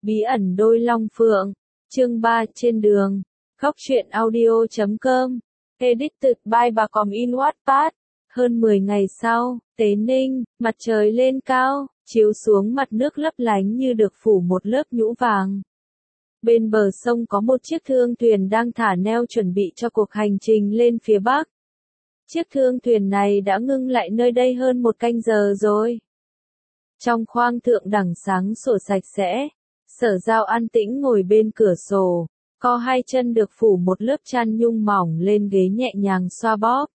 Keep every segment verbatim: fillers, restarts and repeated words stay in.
Bí ẩn đôi long phượng, chương ba trên đường, góc truyện audio chấm com, edited by bà Còm in Wattpad. Hơn mười ngày sau, Tế Ninh, mặt trời lên cao, chiếu xuống mặt nước lấp lánh như được phủ một lớp nhũ vàng. Bên bờ sông có một chiếc thương thuyền đang thả neo chuẩn bị cho cuộc hành trình lên phía Bắc. Chiếc thương thuyền này đã ngưng lại nơi đây hơn một canh giờ rồi. Trong khoang thượng đẳng sáng sủa sạch sẽ, Sở Giao an tĩnh ngồi bên cửa sổ, co hai chân được phủ một lớp chăn nhung mỏng lên ghế nhẹ nhàng xoa bóp.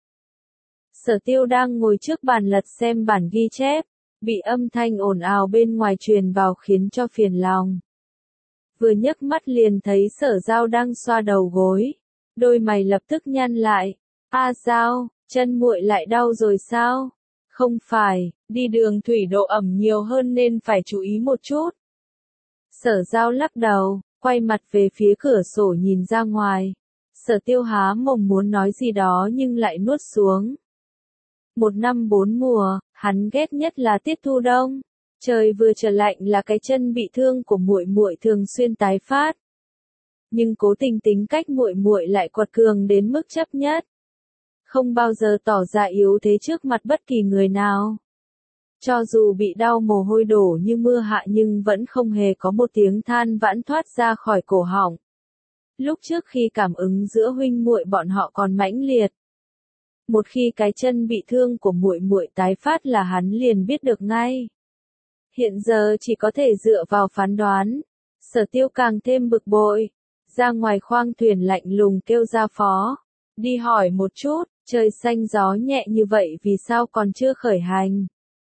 Sở Tiêu đang ngồi trước bàn lật xem bản ghi chép, bị âm thanh ồn ào bên ngoài truyền vào khiến cho phiền lòng. Vừa nhấc mắt liền thấy Sở Giao đang xoa đầu gối, đôi mày lập tức nhăn lại. A Giao, chân muội lại đau rồi sao? Không phải, đi đường thủy độ ẩm nhiều hơn nên phải chú ý một chút. Sở Giao lắc đầu, quay mặt về phía cửa sổ nhìn ra ngoài. Sở Tiêu há mồm muốn nói gì đó nhưng lại nuốt xuống. Một năm bốn mùa, hắn ghét nhất là tiết thu đông. Trời vừa trở lạnh là cái chân bị thương của muội muội thường xuyên tái phát. Nhưng cố tình tính cách muội muội lại quật cường đến mức chấp nhất. Không bao giờ tỏ ra yếu thế trước mặt bất kỳ người nào. Cho dù bị đau mồ hôi đổ như mưa hạ nhưng vẫn không hề có một tiếng than vãn thoát ra khỏi cổ họng. Lúc trước khi cảm ứng giữa huynh muội bọn họ còn mãnh liệt. Một khi cái chân bị thương của muội muội tái phát là hắn liền biết được ngay. Hiện giờ chỉ có thể dựa vào phán đoán. Sở Tiêu càng thêm bực bội. Ra ngoài khoang thuyền lạnh lùng kêu Gia Phó. Đi hỏi một chút, trời xanh gió nhẹ như vậy vì sao còn chưa khởi hành?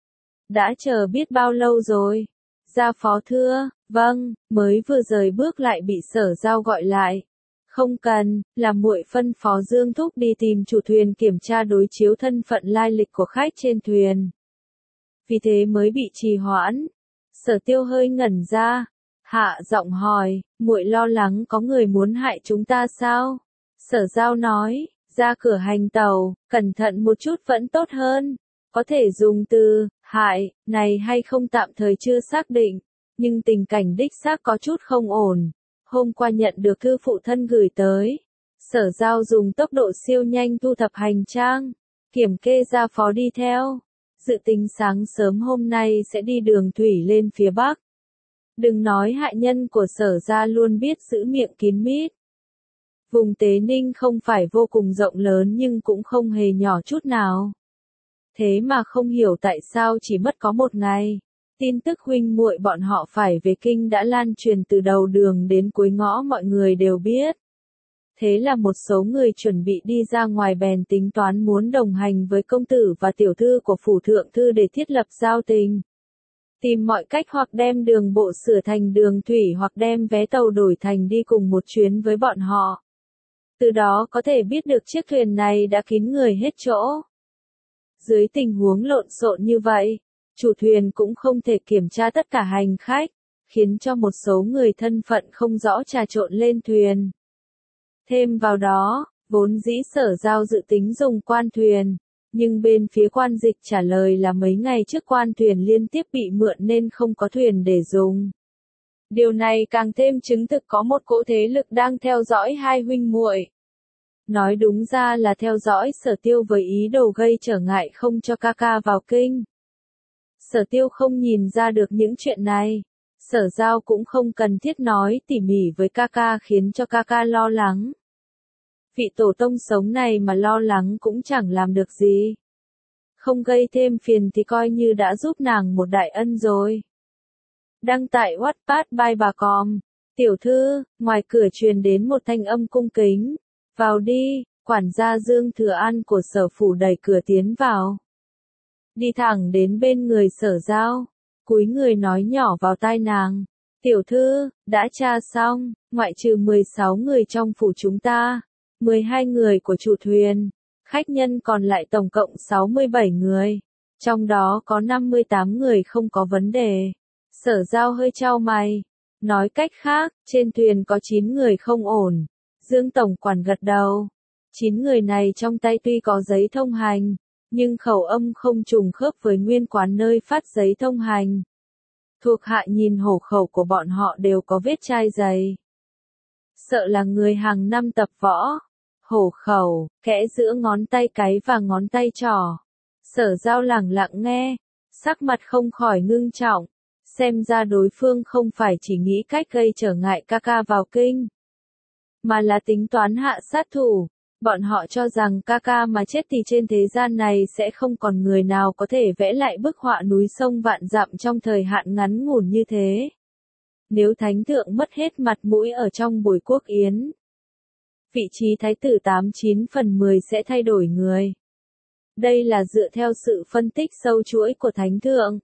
Đã chờ biết bao lâu rồi? Gia Phó thưa, vâng, mới vừa rời bước lại bị Sở Giao gọi lại. Không cần, là muội phân phó Dương Thúc đi tìm chủ thuyền kiểm tra đối chiếu thân phận lai lịch của khách trên thuyền. Vì thế mới bị trì hoãn. Sở Tiêu hơi ngẩn ra, hạ giọng hỏi, muội lo lắng có người muốn hại chúng ta sao? Sở Giao nói, ra cửa hành tàu, cẩn thận một chút vẫn tốt hơn. Có thể dùng từ, hại, này hay không tạm thời chưa xác định, nhưng tình cảnh đích xác có chút không ổn. Hôm qua nhận được thư phụ thân gửi tới. Sở Giao dùng tốc độ siêu nhanh thu thập hành trang, kiểm kê Gia Phó đi theo. Dự tính sáng sớm hôm nay sẽ đi đường thủy lên phía Bắc. Đừng nói hại nhân của Sở Gia luôn biết giữ miệng kín mít. Vùng Tế Ninh không phải vô cùng rộng lớn nhưng cũng không hề nhỏ chút nào. Thế mà không hiểu tại sao chỉ mất có một ngày. Tin tức huynh muội bọn họ phải về kinh đã lan truyền từ đầu đường đến cuối ngõ mọi người đều biết. Thế là một số người chuẩn bị đi ra ngoài bèn tính toán muốn đồng hành với công tử và tiểu thư của phủ thượng thư để thiết lập giao tình. Tìm mọi cách hoặc đem đường bộ sửa thành đường thủy hoặc đem vé tàu đổi thành đi cùng một chuyến với bọn họ. Từ đó có thể biết được chiếc thuyền này đã kín người hết chỗ. Dưới tình huống lộn xộn như vậy, chủ thuyền cũng không thể kiểm tra tất cả hành khách, khiến cho một số người thân phận không rõ trà trộn lên thuyền. Thêm vào đó, vốn dĩ Sở Giao dự tính dùng quan thuyền, nhưng bên phía quan dịch trả lời là mấy ngày trước quan thuyền liên tiếp bị mượn nên không có thuyền để dùng. Điều này càng thêm chứng thực có một cỗ thế lực đang theo dõi hai huynh muội. Nói đúng ra là theo dõi Sở Tiêu với ý đồ gây trở ngại không cho ca ca vào kinh. Sở Tiêu không nhìn ra được những chuyện này. Sở Giao cũng không cần thiết nói tỉ mỉ với ca ca khiến cho ca ca lo lắng. Vị tổ tông sống này mà lo lắng cũng chẳng làm được gì. Không gây thêm phiền thì coi như đã giúp nàng một đại ân rồi. Đăng tại Wattpad by bà Còm. Tiểu thư, ngoài cửa truyền đến một thanh âm cung kính. Vào đi, quản gia Dương Thừa An của Sở Phủ đẩy cửa tiến vào. Đi thẳng đến bên người Sở Giao, cúi người nói nhỏ vào tai nàng. Tiểu thư, đã tra xong, ngoại trừ mười sáu người trong phủ chúng ta, mười hai người của chủ thuyền, khách nhân còn lại tổng cộng sáu mươi bảy người. Trong đó có năm mươi tám người không có vấn đề. Sở Giao hơi chau mày. Nói cách khác, trên thuyền có chín người không ổn. Dương Tổng Quản gật đầu. chín người này trong tay tuy có giấy thông hành, nhưng khẩu âm không trùng khớp với nguyên quán nơi phát giấy thông hành. Thuộc hạ nhìn hổ khẩu của bọn họ đều có vết chai dày. Sợ là người hàng năm tập võ. Hổ khẩu, kẽ giữa ngón tay cái và ngón tay trỏ. Sở Giao lẳng lặng nghe, sắc mặt không khỏi ngưng trọng. Xem ra đối phương không phải chỉ nghĩ cách gây trở ngại ca ca vào kinh, mà là tính toán hạ sát thủ. Bọn họ cho rằng ca ca mà chết thì trên thế gian này sẽ không còn người nào có thể vẽ lại bức họa núi sông vạn dặm trong thời hạn ngắn ngủn như thế. Nếu thánh thượng mất hết mặt mũi ở trong buổi quốc yến, vị trí thái tử tám chín phần mười sẽ thay đổi người. Đây là dựa theo sự phân tích sâu chuỗi của thánh thượng.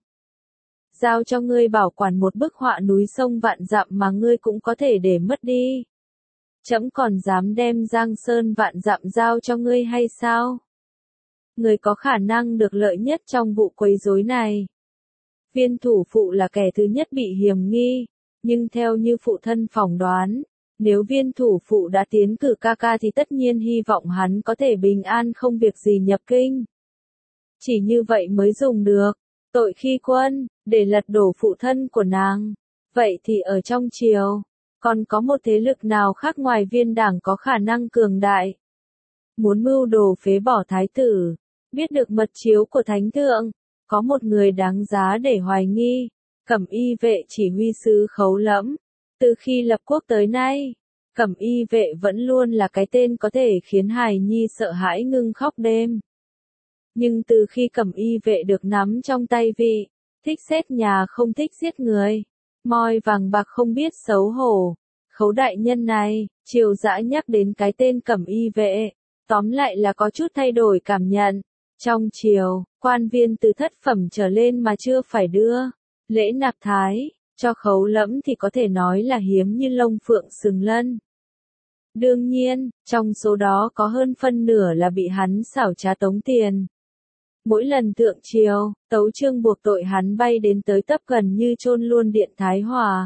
Giao cho ngươi bảo quản một bức họa núi sông vạn dặm mà ngươi cũng có thể để mất đi. Trẫm còn dám đem Giang Sơn vạn dặm giao cho ngươi hay sao? Ngươi có khả năng được lợi nhất trong vụ quấy rối này. Viên thủ phụ là kẻ thứ nhất bị hiểm nghi, nhưng theo như phụ thân phỏng đoán, nếu viên thủ phụ đã tiến cử ca ca thì tất nhiên hy vọng hắn có thể bình an không việc gì nhập kinh. Chỉ như vậy mới dùng được. Tội khi quân, để lật đổ phụ thân của nàng. Vậy thì ở trong triều, còn có một thế lực nào khác ngoài viên đảng có khả năng cường đại? Muốn mưu đồ phế bỏ thái tử, biết được mật chiếu của thánh thượng, có một người đáng giá để hoài nghi. Cẩm y vệ chỉ huy sứ Khấu Lẫm. Từ khi lập quốc tới nay, Cẩm y vệ vẫn luôn là cái tên có thể khiến hài nhi sợ hãi ngưng khóc đêm. Nhưng từ khi Cẩm y vệ được nắm trong tay vị, thích xét nhà không thích giết người, moi vàng bạc không biết xấu hổ, Khấu đại nhân này, Triều Dã nhắc đến cái tên Cẩm y vệ, tóm lại là có chút thay đổi cảm nhận. Trong triều, quan viên từ thất phẩm trở lên mà chưa phải đưa lễ nạp thái cho Khấu Lẫm thì có thể nói là hiếm như lông phượng sừng lân. Đương nhiên, trong số đó có hơn phân nửa là bị hắn xảo trá tống tiền. Mỗi lần thượng triều, tấu chương buộc tội hắn bay đến tới tấp gần như chôn luôn điện Thái Hòa.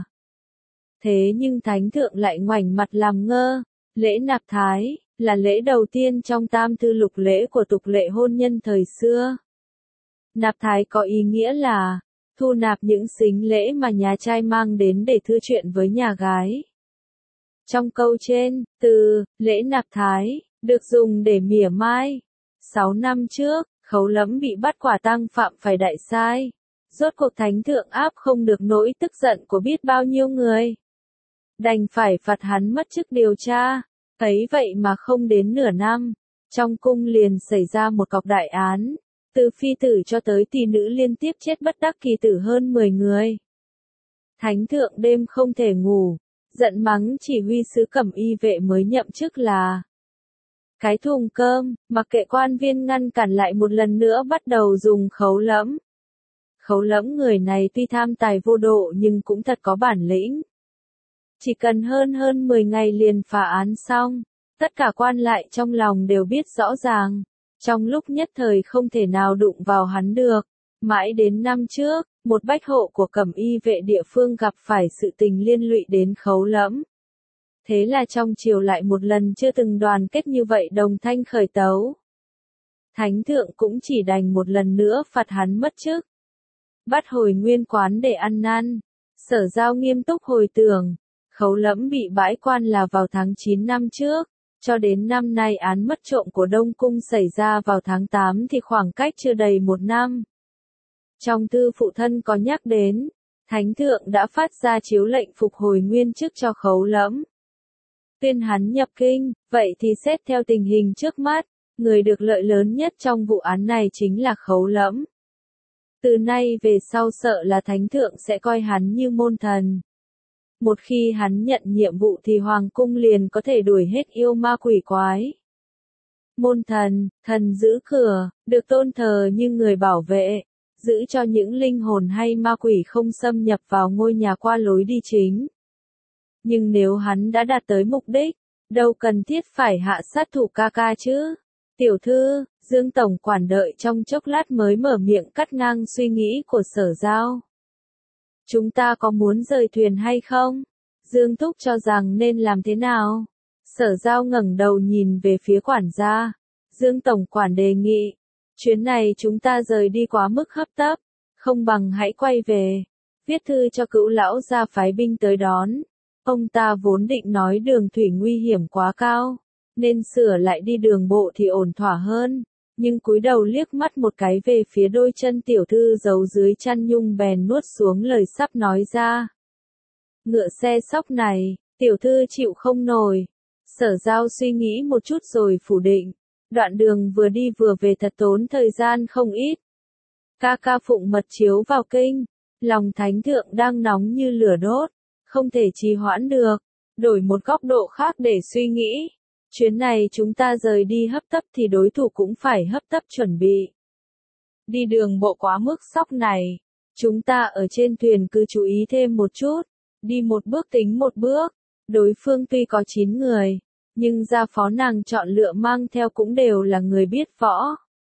Thế nhưng thánh thượng lại ngoảnh mặt làm ngơ, lễ nạp thái là lễ đầu tiên trong tam thư lục lễ của tục lệ hôn nhân thời xưa. Nạp thái có ý nghĩa là thu nạp những sính lễ mà nhà trai mang đến để thưa chuyện với nhà gái. Trong câu trên, từ lễ nạp thái được dùng để mỉa mai. Sáu năm trước, Khấu Lẫm bị bắt quả tang phạm phải đại sai. Rốt cuộc thánh thượng áp không được nỗi tức giận của biết bao nhiêu người, đành phải phạt hắn mất chức điều tra. Ấy vậy mà không đến nửa năm, trong cung liền xảy ra một cọc đại án, từ phi tử cho tới tỷ nữ liên tiếp chết bất đắc kỳ tử hơn mười người. Thánh thượng đêm không thể ngủ, giận mắng chỉ huy sứ Cẩm y vệ mới nhậm chức là cái thùng cơm, mặc kệ quan viên ngăn cản lại một lần nữa bắt đầu dùng Khấu Lẫm. Khấu Lẫm người này tuy tham tài vô độ nhưng cũng thật có bản lĩnh. Chỉ cần hơn hơn mười ngày liền phá án xong, tất cả quan lại trong lòng đều biết rõ ràng, trong lúc nhất thời không thể nào đụng vào hắn được. Mãi đến năm trước, một bách hộ của Cẩm y vệ địa phương gặp phải sự tình liên lụy đến Khấu Lẫm. Thế là trong triều lại một lần chưa từng đoàn kết như vậy đồng thanh khởi tấu. Thánh thượng cũng chỉ đành một lần nữa phạt hắn mất chức, bắt hồi nguyên quán để ăn năn. Sở Giao nghiêm túc hồi tưởng, Khấu Lẫm bị bãi quan là vào tháng chín năm trước, cho đến năm nay án mất trộm của Đông Cung xảy ra vào tháng tám thì khoảng cách chưa đầy một năm. Trong thư phụ thân có nhắc đến, Thánh thượng đã phát ra chiếu lệnh phục hồi nguyên chức cho Khấu Lẫm, tuyên hắn nhập kinh. Vậy thì xét theo tình hình trước mắt, người được lợi lớn nhất trong vụ án này chính là Khấu Lẫm. Từ nay về sau sợ là thánh thượng sẽ coi hắn như môn thần. Một khi hắn nhận nhiệm vụ thì hoàng cung liền có thể đuổi hết yêu ma quỷ quái. Môn thần, thần giữ cửa, được tôn thờ như người bảo vệ, giữ cho những linh hồn hay ma quỷ không xâm nhập vào ngôi nhà qua lối đi chính. Nhưng nếu hắn đã đạt tới mục đích, đâu cần thiết phải hạ sát thủ ca ca chứ. Tiểu thư, Dương Tổng quản đợi trong chốc lát mới mở miệng cắt ngang suy nghĩ của Sở Giao. Chúng ta có muốn rời thuyền hay không? Dương Thúc cho rằng nên làm thế nào? Sở Giao ngẩng đầu nhìn về phía quản gia. Dương Tổng quản đề nghị, chuyến này chúng ta rời đi quá mức hấp tấp, không bằng hãy quay về. viết thư cho Cữu lão gia phái binh tới đón. Ông ta vốn định nói đường thủy nguy hiểm quá cao, nên sửa lại đi đường bộ thì ổn thỏa hơn, nhưng cúi đầu liếc mắt một cái về phía đôi chân tiểu thư giấu dưới chăn nhung bèn nuốt xuống lời sắp nói ra. Ngựa xe sóc này, tiểu thư chịu không nổi. Sở Giao suy nghĩ một chút rồi phủ định, đoạn đường vừa đi vừa về thật tốn thời gian không ít. Ca ca phụng mật chiếu vào kinh, lòng thánh thượng đang nóng như lửa đốt, không thể trì hoãn được. Đổi một góc độ khác để suy nghĩ, chuyến này chúng ta rời đi hấp tấp thì đối thủ cũng phải hấp tấp chuẩn bị. Đi đường bộ quá mức sóc này, chúng ta ở trên thuyền cứ chú ý thêm một chút, đi một bước tính một bước. Đối phương tuy có chín người, nhưng gia phó nàng chọn lựa mang theo cũng đều là người biết võ,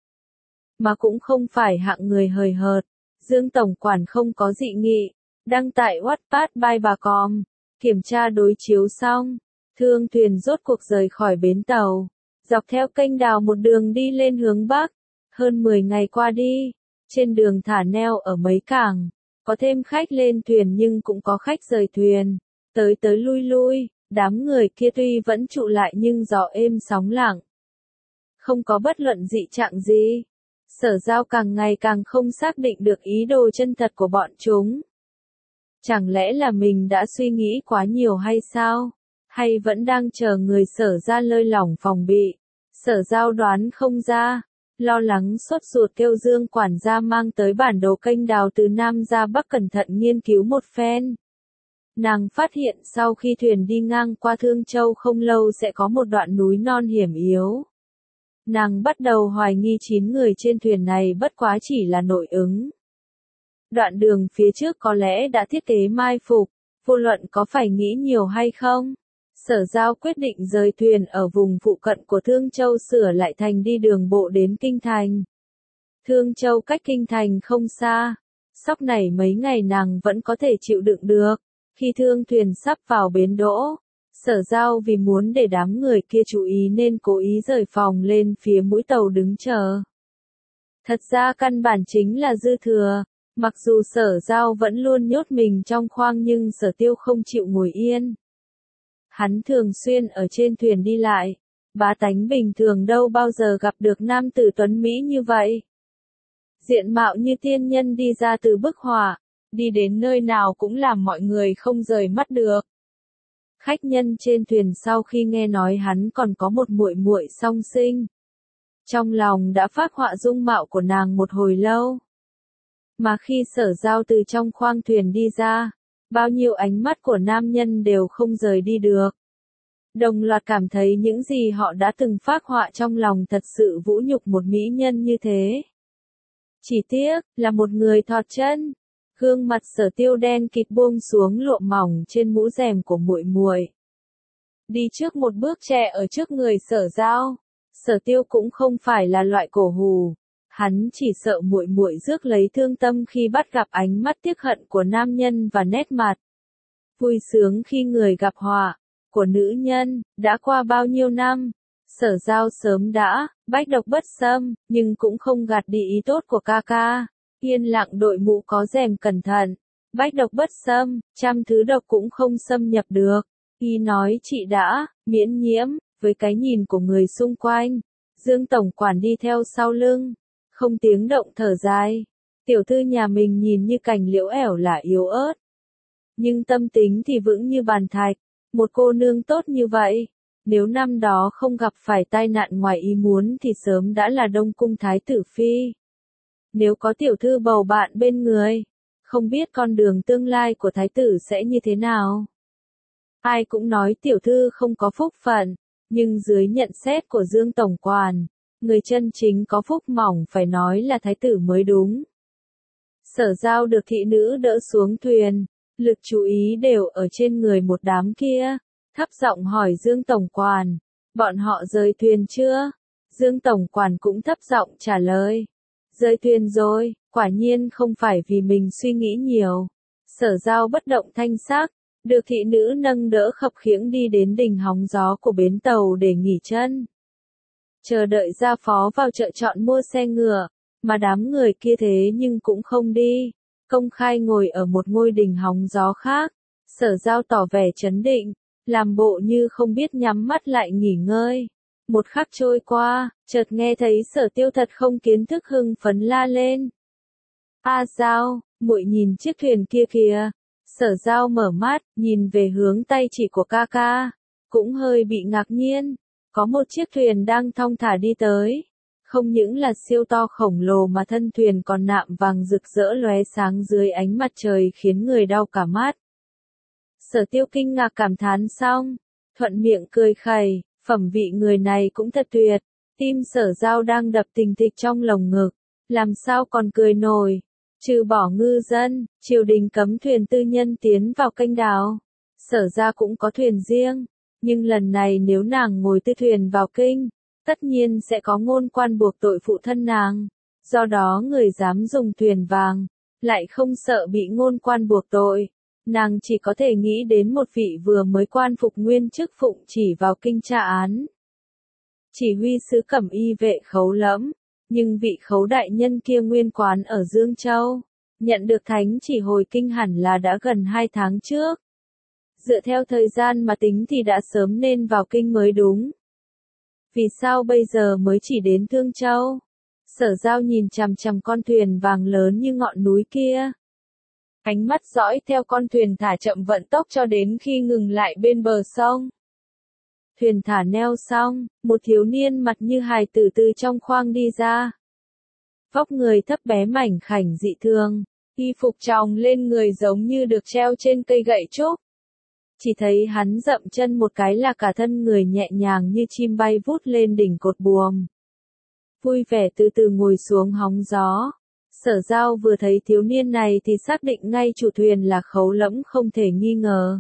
mà cũng không phải hạng người hời hợt. Dương tổng quản không có dị nghị, đăng tại Wattpad by bà com, kiểm tra đối chiếu xong, thương thuyền rốt cuộc rời khỏi bến tàu, dọc theo kênh đào một đường đi lên hướng Bắc. Hơn mười ngày qua đi, trên đường thả neo ở mấy cảng, có thêm khách lên thuyền nhưng cũng có khách rời thuyền, tới tới lui lui, đám người kia tuy vẫn trụ lại nhưng gió êm sóng lặng. Không có bất luận dị trạng gì. Sở Giao càng ngày càng không xác định được ý đồ chân thật của bọn chúng. Chẳng lẽ là mình đã suy nghĩ quá nhiều hay sao? Hay vẫn đang chờ người Sở ra lơi lỏng phòng bị? Sở Giao đoán không ra, lo lắng sốt ruột kêu Dương quản gia mang tới bản đồ kênh đào từ Nam ra Bắc cẩn thận nghiên cứu một phen. Nàng phát hiện sau khi thuyền đi ngang qua Thương Châu không lâu sẽ có một đoạn núi non hiểm yếu. Nàng bắt đầu hoài nghi chín người trên thuyền này bất quá chỉ là nội ứng. Đoạn đường phía trước có lẽ đã thiết kế mai phục, vô luận có phải nghĩ nhiều hay không. Sở Giao quyết định rời thuyền ở vùng phụ cận của Thương Châu sửa lại thành đi đường bộ đến Kinh Thành. Thương Châu cách Kinh Thành không xa, sóc này mấy ngày nàng vẫn có thể chịu đựng được. Khi thương thuyền sắp vào bến đỗ, Sở Giao vì muốn để đám người kia chú ý nên cố ý rời phòng lên phía mũi tàu đứng chờ. Thật ra căn bản chính là dư thừa, mặc dù Sở Giao vẫn luôn nhốt mình trong khoang nhưng Sở Tiêu không chịu ngồi yên. Hắn thường xuyên ở trên thuyền đi lại, bá tánh bình thường đâu bao giờ gặp được nam tử tuấn Mỹ như vậy. Diện mạo như tiên nhân đi ra từ bức họa, đi đến nơi nào cũng làm mọi người không rời mắt được. Khách nhân trên thuyền sau khi nghe nói hắn còn có một muội muội song sinh, trong lòng đã phác họa dung mạo của nàng một hồi lâu. Mà khi Sở Giao từ trong khoang thuyền đi ra, bao nhiêu ánh mắt của nam nhân đều không rời đi được. Đồng loạt cảm thấy những gì họ đã từng phác họa trong lòng thật sự vũ nhục một mỹ nhân như thế. Chỉ tiếc là một người thọt chân. Gương mặt Sở Tiêu đen kịt buông xuống lụa mỏng trên mũ rèm của muội muội. Đi trước một bước trẻ ở trước người Sở Giao. Sở Tiêu cũng không phải là loại cổ hù, hắn chỉ sợ muội muội rước lấy thương tâm khi bắt gặp ánh mắt tiếc hận của nam nhân và nét mặt vui sướng khi người gặp họa của nữ nhân. Đã qua bao nhiêu năm, Sở Giao sớm đã bách độc bất xâm, nhưng cũng không gạt đi ý tốt của ca ca. Yên lặng đội mũ có rèm cẩn thận, bách độc bất xâm, trăm thứ độc cũng không xâm nhập được. Y nói chị đã miễn nhiễm, với cái nhìn của người xung quanh. Dương tổng quản đi theo sau lưng, không tiếng động thở dài. Tiểu thư nhà mình nhìn như cành liễu ẻo là yếu ớt, nhưng tâm tính thì vững như bàn thạch. Một cô nương tốt như vậy, nếu năm đó không gặp phải tai nạn ngoài ý muốn thì sớm đã là Đông cung thái tử phi. Nếu có tiểu thư bầu bạn bên người, không biết con đường tương lai của thái tử sẽ như thế nào. Ai cũng nói tiểu thư không có phúc phận, nhưng dưới nhận xét của Dương tổng quản, người chân chính có phúc mỏng phải nói là thái tử mới đúng. Sở Giao được thị nữ đỡ xuống thuyền, lực chú ý đều ở trên người một đám kia, thấp giọng hỏi Dương tổng quản, bọn họ rời thuyền chưa? Dương tổng quản cũng thấp giọng trả lời, rời thuyền rồi. Quả nhiên không phải vì mình suy nghĩ nhiều. Sở Giao bất động thanh sắc, được thị nữ nâng đỡ khập khiễng đi đến đỉnh hóng gió của bến tàu để nghỉ chân. Chờ đợi gia phó vào chợ chọn mua xe ngựa, mà đám người kia thế nhưng cũng không đi. công khai ngồi ở một ngôi đình hóng gió khác. Sở Giao tỏ vẻ trấn định, làm bộ như không biết, nhắm mắt lại nghỉ ngơi. Một khắc trôi qua, chợt nghe thấy Sở Tiêu thật không kiến thức hưng phấn la lên. A Giao, muội nhìn chiếc thuyền kia kìa. Sở Giao mở mắt, nhìn về hướng tay chỉ của ca ca, cũng hơi bị ngạc nhiên. Có một chiếc thuyền đang thong thả đi tới. Không những là siêu to khổng lồ mà thân thuyền còn nạm vàng rực rỡ lóe sáng dưới ánh mặt trời khiến người đau cả mắt. Sở Tiêu kinh ngạc cảm thán xong, thuận miệng cười khẩy, phẩm vị người này cũng thật tuyệt. Tim Sở Giao đang đập thình thịch trong lồng ngực, làm sao còn cười nổi. Trừ bỏ ngư dân, triều đình cấm thuyền tư nhân tiến vào kênh đào. Sở ra cũng có thuyền riêng, nhưng lần này nếu nàng ngồi tư thuyền vào kinh, tất nhiên sẽ có ngôn quan buộc tội phụ thân nàng. Do đó người dám dùng thuyền vàng, lại không sợ bị ngôn quan buộc tội. Nàng chỉ có thể nghĩ đến một vị vừa mới quan phục nguyên chức phụng chỉ vào kinh tra án. Chỉ huy sứ Cẩm Y vệ Khấu Lẫm, nhưng vị Khấu đại nhân kia nguyên quán ở Dương Châu, nhận được thánh chỉ hồi kinh hẳn là đã gần hai tháng trước. Dựa theo thời gian mà tính thì đã sớm nên vào kinh mới đúng. Vì sao bây giờ mới chỉ đến Thương Châu? Sở Giao nhìn chằm chằm con thuyền vàng lớn như ngọn núi kia. Ánh mắt dõi theo con thuyền thả chậm vận tốc cho đến khi ngừng lại bên bờ sông. Thuyền thả neo xong, một thiếu niên mặt như hài tử từ trong khoang đi ra. Vóc người thấp bé mảnh khảnh dị thường, y phục tròng lên người giống như được treo trên cây gậy trúc. Chỉ thấy hắn dậm chân một cái là cả thân người nhẹ nhàng như chim bay vút lên đỉnh cột buồm. Vui vẻ từ từ ngồi xuống hóng gió. Sở Giao vừa thấy thiếu niên này thì xác định ngay chủ thuyền là Khấu Lẫm không thể nghi ngờ.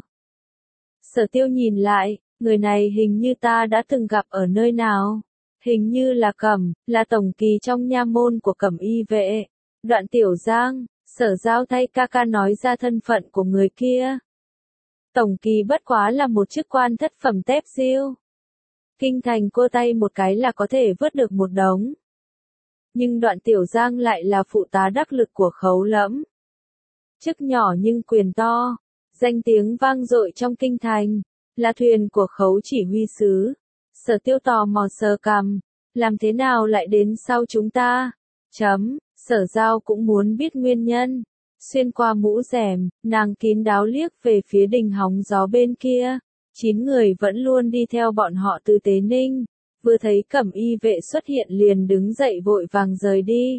Sở Tiêu nhìn lại, người này hình như ta đã từng gặp ở nơi nào. Hình như là Cẩm, là tổng kỳ trong nha môn của Cẩm Y vệ. Đoạn Tiểu Giang, Sở Giao thay ca ca nói ra thân phận của người kia. Tổng kỳ bất quá là một chức quan thất phẩm tép siêu. Kinh thành cô tay một cái là có thể vớt được một đống. Nhưng Đoạn Tiểu Giang lại là phụ tá đắc lực của Khấu Lẫm. Chức nhỏ nhưng quyền to, danh tiếng vang dội trong kinh thành, là thuyền của Khấu chỉ huy sứ. Sở Tiêu tò mò sờ cằm, làm thế nào lại đến sau chúng ta? Chấm, Sở Giao cũng muốn biết nguyên nhân. Xuyên qua mũ rèm, nàng kín đáo liếc về phía đình hóng gió bên kia. Chín người vẫn luôn đi theo bọn họ từ Tế Ninh. Vừa thấy Cẩm Y vệ xuất hiện liền đứng dậy vội vàng rời đi.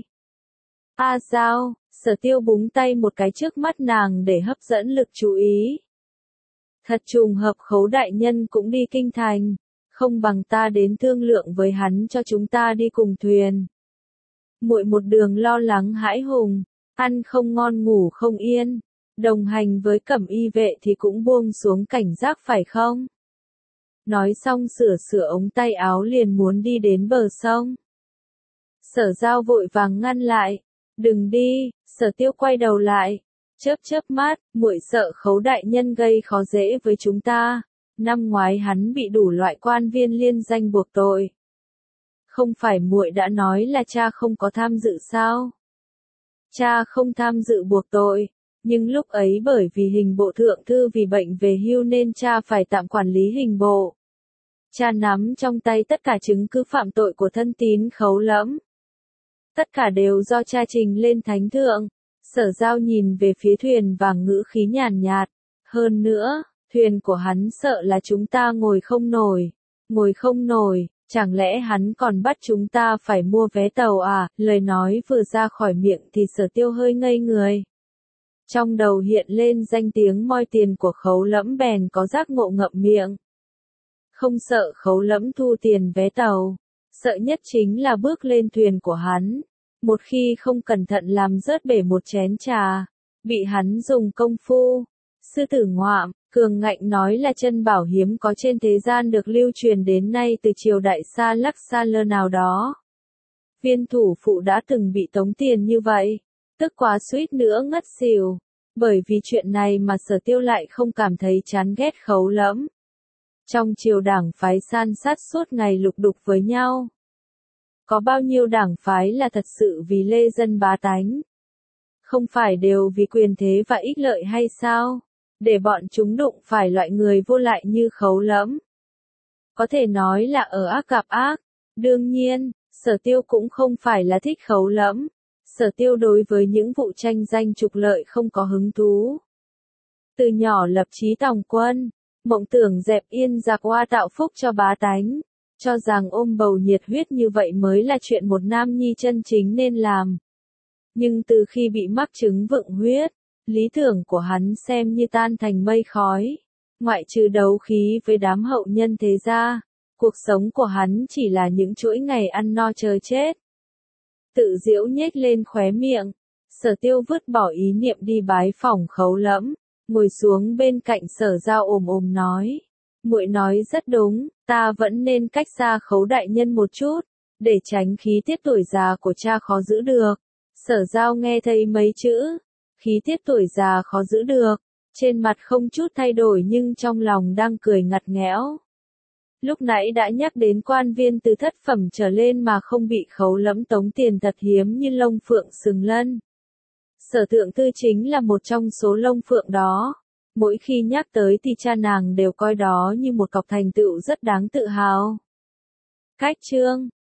A Giao, Sở Tiêu búng tay một cái trước mắt nàng để hấp dẫn lực chú ý. Thật trùng hợp Khấu đại nhân cũng đi kinh thành, không bằng ta đến thương lượng với hắn cho chúng ta đi cùng thuyền. Muội một đường lo lắng hãi hùng, ăn không ngon ngủ không yên, đồng hành với Cẩm Y vệ thì cũng buông xuống cảnh giác phải không? Nói xong sửa sửa ống tay áo liền muốn đi đến bờ sông. Sở Giao vội vàng ngăn lại, đừng đi. Sở Tiêu quay đầu lại, chớp chớp mắt, muội sợ Khấu đại nhân gây khó dễ với chúng ta. Năm ngoái hắn bị đủ loại quan viên liên danh buộc tội. Không phải muội đã nói là cha không có tham dự sao? Cha không tham dự buộc tội, nhưng lúc ấy bởi vì hình bộ thượng thư vì bệnh về hưu nên cha phải tạm quản lý hình bộ. Cha nắm trong tay tất cả chứng cứ phạm tội của thân tín Khấu Lẫm. Tất cả đều do cha trình lên thánh thượng. Sở Giao nhìn về phía thuyền vàng ngữ khí nhàn nhạt. Hơn nữa, thuyền của hắn sợ là chúng ta ngồi không nổi. Ngồi không nổi, chẳng lẽ hắn còn bắt chúng ta phải mua vé tàu à? Lời nói vừa ra khỏi miệng thì Sở Tiêu hơi ngây người. Trong đầu hiện lên danh tiếng moi tiền của Khấu Lẫm bèn có giác ngộ ngậm miệng. Không sợ Khấu Lẫm thu tiền vé tàu, sợ nhất chính là bước lên thuyền của hắn. Một khi không cẩn thận làm rớt bể một chén trà, bị hắn dùng công phu. Sư tử ngoạm, cường ngạnh nói là chân bảo hiếm có trên thế gian được lưu truyền đến nay từ triều đại Sa Lắc Sa Lơ nào đó. Viên thủ phụ đã từng bị tống tiền như vậy, tức quá suýt nữa ngất xỉu. Bởi vì chuyện này mà Sở Tiêu lại không cảm thấy chán ghét Khấu Lẫm. Trong triều đảng phái san sát suốt ngày lục đục với nhau. Có bao nhiêu đảng phái là thật sự vì lê dân bá tánh. Không phải đều vì quyền thế và ích lợi hay sao? Để bọn chúng đụng phải loại người vô lại như Khấu Lẫm. Có thể nói là ở ác gặp ác. Đương nhiên, Sở Tiêu cũng không phải là thích Khấu Lẫm. Sở Tiêu đối với những vụ tranh danh trục lợi không có hứng thú. Từ nhỏ lập chí tòng quân, mộng tưởng dẹp yên giặc oa tạo phúc cho bá tánh, cho rằng ôm bầu nhiệt huyết như vậy mới là chuyện một nam nhi chân chính nên làm. Nhưng từ khi bị mắc chứng vượng huyết, lý tưởng của hắn xem như tan thành mây khói. Ngoại trừ đấu khí với đám hậu nhân thế gia, cuộc sống của hắn chỉ là những chuỗi ngày ăn no chờ chết. Tự giễu nhếch lên khóe miệng, Sở Tiêu vứt bỏ ý niệm đi bái phỏng Khấu Lẫm, ngồi xuống bên cạnh Sở Giao ồm ồm nói. Muội nói rất đúng, ta vẫn nên cách xa Khấu đại nhân một chút, để tránh khí tiết tuổi già của cha khó giữ được. Sở Giao nghe thấy mấy chữ, khí tiết tuổi già khó giữ được, trên mặt không chút thay đổi nhưng trong lòng đang cười ngặt nghẽo. Lúc nãy đã nhắc đến quan viên từ thất phẩm trở lên mà không bị Khấu Lẫm tống tiền thật hiếm như Long Phượng Sừng Lân. Sở Thượng Thư chính là một trong số Long Phượng đó. Mỗi khi nhắc tới thì cha nàng đều coi đó như một cọc thành tựu rất đáng tự hào. Cách chương